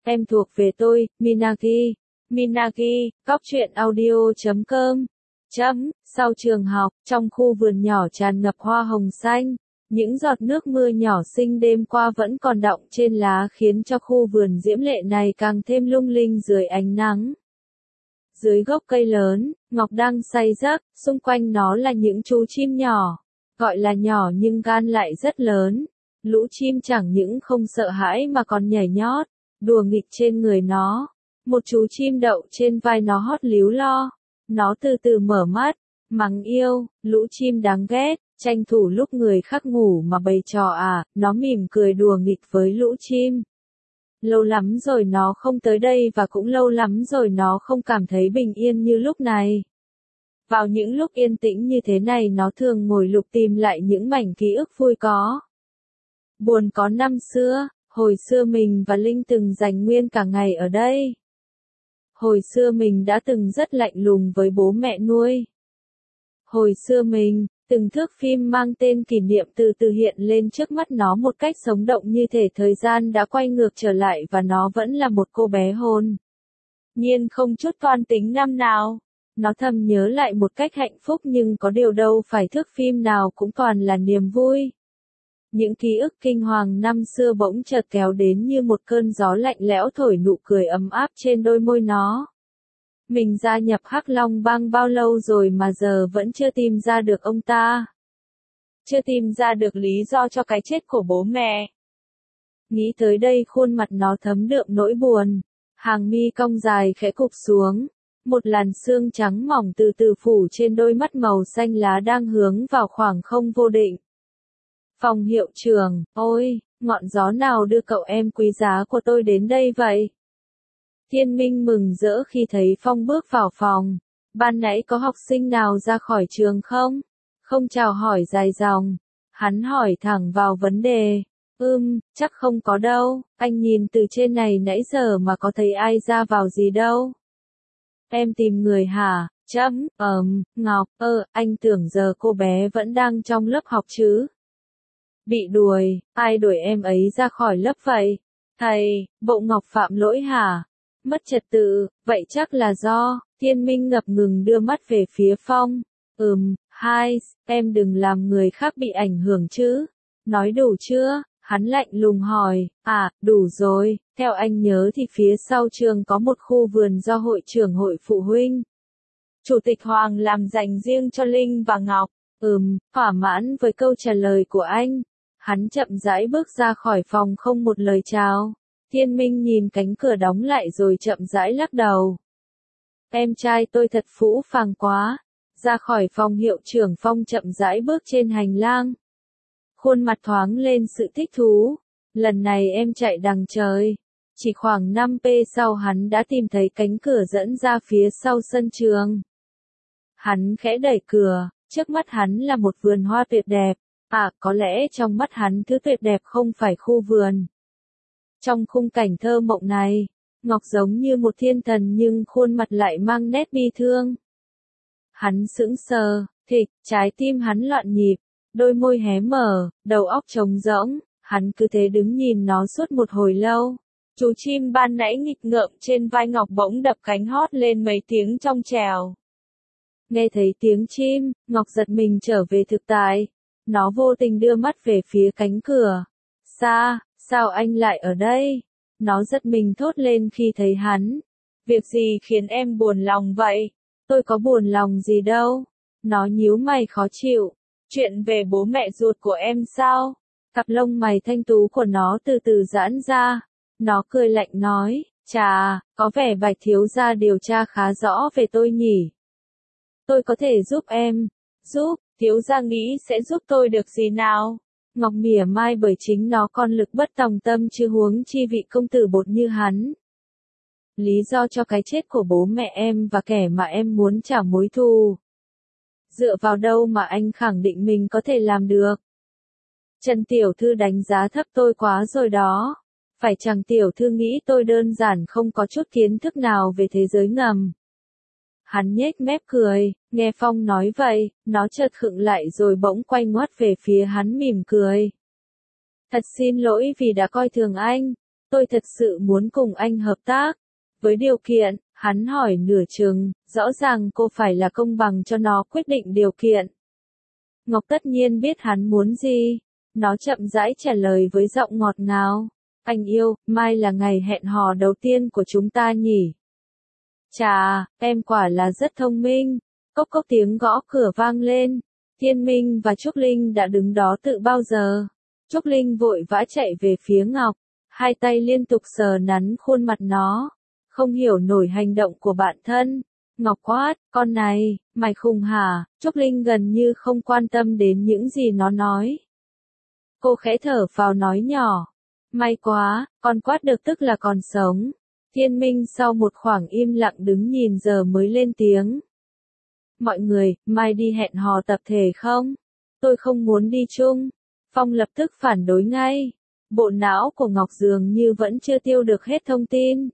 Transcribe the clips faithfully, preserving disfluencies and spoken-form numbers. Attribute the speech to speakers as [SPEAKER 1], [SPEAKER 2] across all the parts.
[SPEAKER 1] Em thuộc về tôi, Minagi. Minagi, góc truyện audio chấm com. Chấm, sau trường học, trong khu vườn nhỏ tràn ngập hoa hồng xanh, những giọt nước mưa nhỏ xinh đêm qua vẫn còn đọng trên lá khiến cho khu vườn diễm lệ này càng thêm lung linh dưới ánh nắng. Dưới gốc cây lớn, Ngọc đang say giấc, xung quanh nó là những chú chim nhỏ, gọi là nhỏ nhưng gan lại rất lớn. Lũ chim chẳng những không sợ hãi mà còn nhảy nhót, đùa nghịch trên người nó. Một chú chim đậu trên vai nó hót líu lo. Nó từ từ mở mắt, mắng yêu, lũ chim đáng ghét, tranh thủ lúc người khác ngủ mà bày trò à, nó mỉm cười đùa nghịch với lũ chim. Lâu lắm rồi nó không tới đây và cũng lâu lắm rồi nó không cảm thấy bình yên như lúc này. Vào những lúc yên tĩnh như thế này nó thường ngồi lục tìm lại những mảnh ký ức vui có. Buồn có năm xưa, hồi xưa mình và Linh từng dành nguyên cả ngày ở đây. Hồi xưa mình đã từng rất lạnh lùng với bố mẹ nuôi. Hồi xưa mình, từng thước phim mang tên kỷ niệm từ từ hiện lên trước mắt nó một cách sống động như thể thời gian đã quay ngược trở lại và nó vẫn là một cô bé hồn nhiên không chút toan tính năm nào. Nó thầm nhớ lại một cách hạnh phúc nhưng có điều đâu phải thước phim nào cũng toàn là niềm vui. Những ký ức kinh hoàng năm xưa bỗng chợt kéo đến như một cơn gió lạnh lẽo thổi nụ cười ấm áp trên đôi môi nó. Mình gia nhập Hắc Long Bang bao lâu rồi mà giờ vẫn chưa tìm ra được ông ta. Chưa tìm ra được lý do cho cái chết của bố mẹ. Nghĩ tới đây khuôn mặt nó thấm đượm nỗi buồn. Hàng mi cong dài khẽ cụp xuống. Một làn sương trắng mỏng từ từ phủ trên đôi mắt màu xanh lá đang hướng vào khoảng không vô định. Phòng hiệu trưởng, ôi, ngọn gió nào đưa cậu em quý giá của tôi đến đây vậy? Thiên Minh mừng rỡ khi thấy Phong bước vào phòng. Ban nãy có học sinh nào ra khỏi trường không? Không chào hỏi dài dòng. Hắn hỏi thẳng vào vấn đề. Ừm, chắc không có đâu, anh nhìn từ trên này nãy giờ mà có thấy ai ra vào gì đâu. Em tìm người hả? Chấm, ờm, Ngọc, ơ, anh tưởng giờ cô bé vẫn đang trong lớp học chứ? Bị đuổi, ai đuổi em ấy ra khỏi lớp vậy? Thầy, bộ Ngọc phạm lỗi hả? Mất trật tự, vậy chắc là do, Thiên Minh ngập ngừng đưa mắt về phía Phong. Ừm, hai, em đừng làm người khác bị ảnh hưởng chứ. Nói đủ chưa? Hắn lạnh lùng hỏi, à, đủ rồi, theo anh nhớ thì phía sau trường có một khu vườn do hội trưởng hội phụ huynh. Chủ tịch Hoàng làm dành riêng cho Linh và Ngọc. Ừm, thỏa mãn với câu trả lời của anh. Hắn chậm rãi bước ra khỏi phòng không một lời chào. Thiên Minh nhìn cánh cửa đóng lại rồi chậm rãi lắc đầu. Em trai tôi thật phũ phàng quá. Ra khỏi phòng hiệu trưởng Phong chậm rãi bước trên hành lang. Khuôn mặt thoáng lên sự thích thú. Lần này em chạy đằng trời. Chỉ khoảng năm phút sau hắn đã tìm thấy cánh cửa dẫn ra phía sau sân trường. Hắn khẽ đẩy cửa, trước mắt hắn là một vườn hoa tuyệt đẹp. À, có lẽ trong mắt hắn thứ tuyệt đẹp không phải khu vườn. Trong khung cảnh thơ mộng này, Ngọc giống như một thiên thần nhưng khuôn mặt lại mang nét bi thương. Hắn sững sờ, thịch, trái tim hắn loạn nhịp, đôi môi hé mở, đầu óc trống rỗng, hắn cứ thế đứng nhìn nó suốt một hồi lâu. Chú chim ban nãy nghịch ngợm trên vai Ngọc bỗng đập cánh hót lên mấy tiếng trong trèo. Nghe thấy tiếng chim, Ngọc giật mình trở về thực tại. Nó vô tình đưa mắt về phía cánh cửa. Sa, sao anh lại ở đây? Nó giật mình thốt lên khi thấy hắn. Việc gì khiến em buồn lòng vậy? Tôi có buồn lòng gì đâu. Nó nhíu mày khó chịu. Chuyện về bố mẹ ruột của em sao? Cặp lông mày thanh tú của nó từ từ giãn ra. Nó cười lạnh nói, chà, có vẻ Bạch thiếu gia điều tra khá rõ về tôi nhỉ. Tôi có thể giúp em. Giúp, thiếu gia nghĩ sẽ giúp tôi được gì nào? Ngọc mỉa mai bởi chính nó con lực bất tòng tâm chứ huống chi vị công tử bột như hắn. Lý do cho cái chết của bố mẹ em và kẻ mà em muốn trả mối thù. Dựa vào đâu mà anh khẳng định mình có thể làm được? Trần tiểu thư đánh giá thấp tôi quá rồi đó. Phải chăng tiểu thư nghĩ tôi đơn giản không có chút kiến thức nào về thế giới ngầm? Hắn nhếch mép cười, nghe Phong nói vậy, nó chợt khựng lại rồi bỗng quay ngoắt về phía hắn mỉm cười. Thật xin lỗi vì đã coi thường anh. tôi thật sự muốn cùng anh hợp tác. Với điều kiện, hắn hỏi nửa chừng, rõ ràng cô phải là công bằng cho nó quyết định điều kiện. Ngọc tất nhiên biết hắn muốn gì. Nó chậm rãi trả lời với giọng ngọt ngào. Anh yêu, mai là ngày hẹn hò đầu tiên của chúng ta nhỉ? Chà, em quả là rất thông minh. Cốc cốc tiếng gõ cửa vang lên. Thiên Minh và Trúc Linh đã đứng đó từ bao giờ. Trúc Linh vội vã chạy về phía Ngọc. Hai tay liên tục sờ nắn khuôn mặt nó. Không hiểu nổi hành động của bạn thân. Ngọc quát, con này, mày khùng hả? Trúc Linh gần như không quan tâm đến những gì nó nói. Cô khẽ thở phào nói nhỏ. May quá, con quát được tức là còn sống. Thiên Minh sau một khoảng im lặng đứng nhìn giờ mới lên tiếng. Mọi người, mai đi hẹn hò tập thể không? Tôi không muốn đi chung. Phong lập tức phản đối ngay. Bộ não của Ngọc dường như vẫn chưa tiêu được hết thông tin.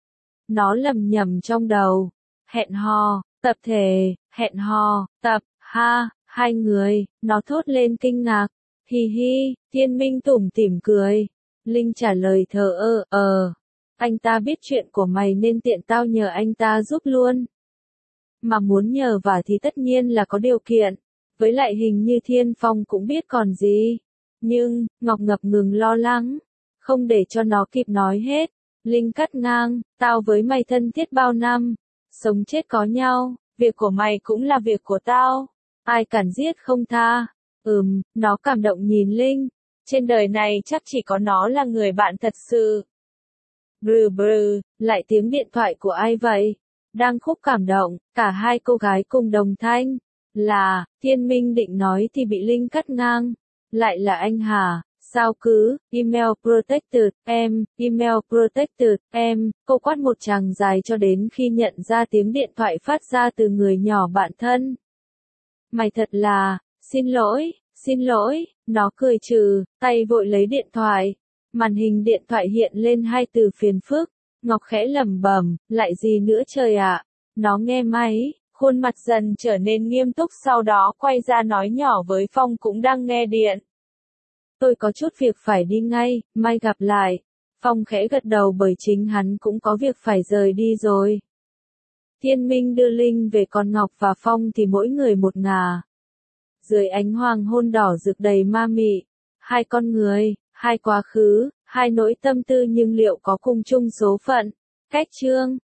[SPEAKER 1] Nó lầm nhầm trong đầu. Hẹn hò, tập thể, hẹn hò, tập, ha, hai người, nó thốt lên kinh ngạc. Hi hi, Thiên Minh tủm tỉm cười. Linh trả lời thờ ơ, ờ. Anh ta biết chuyện của mày nên tiện tao nhờ anh ta giúp luôn. Mà muốn nhờ vả thì tất nhiên là có điều kiện. Với lại hình như Thiên Phong cũng biết còn gì. Nhưng, Ngọc ngập ngừng lo lắng. Không để cho nó kịp nói hết. Linh cắt ngang, tao với mày thân thiết bao năm. Sống chết có nhau, việc của mày cũng là việc của tao. Ai cản giết không tha. Ừm, nó cảm động nhìn Linh. Trên đời này chắc chỉ có nó là người bạn thật sự. Brừ brừ, lại tiếng điện thoại của ai vậy? Đang khúc cảm động, cả hai cô gái cùng đồng thanh. Là, Thiên Minh định nói thì bị Linh cắt ngang. Lại là anh hả? Sao cứ, email protected, em, email protected, em, cô quát một tràng dài cho đến khi nhận ra tiếng điện thoại phát ra từ người nhỏ bạn thân. Mày thật là, xin lỗi, xin lỗi, nó cười trừ, tay vội lấy điện thoại. Màn hình điện thoại hiện lên hai từ phiền phức. Ngọc khẽ lẩm bẩm, lại gì nữa trời ạ? Nó nghe máy, khuôn mặt dần trở nên nghiêm túc sau đó quay ra nói nhỏ với Phong cũng đang nghe điện. Tôi có chút việc phải đi ngay, mai gặp lại. Phong khẽ gật đầu bởi chính hắn cũng có việc phải rời đi rồi. Thiên Minh đưa Linh về còn Ngọc và Phong thì mỗi người một ngả. Dưới ánh hoàng hôn đỏ rực đầy ma mị, hai con người, hai quá khứ, hai nỗi tâm tư nhưng liệu có cùng chung số phận. Cách chương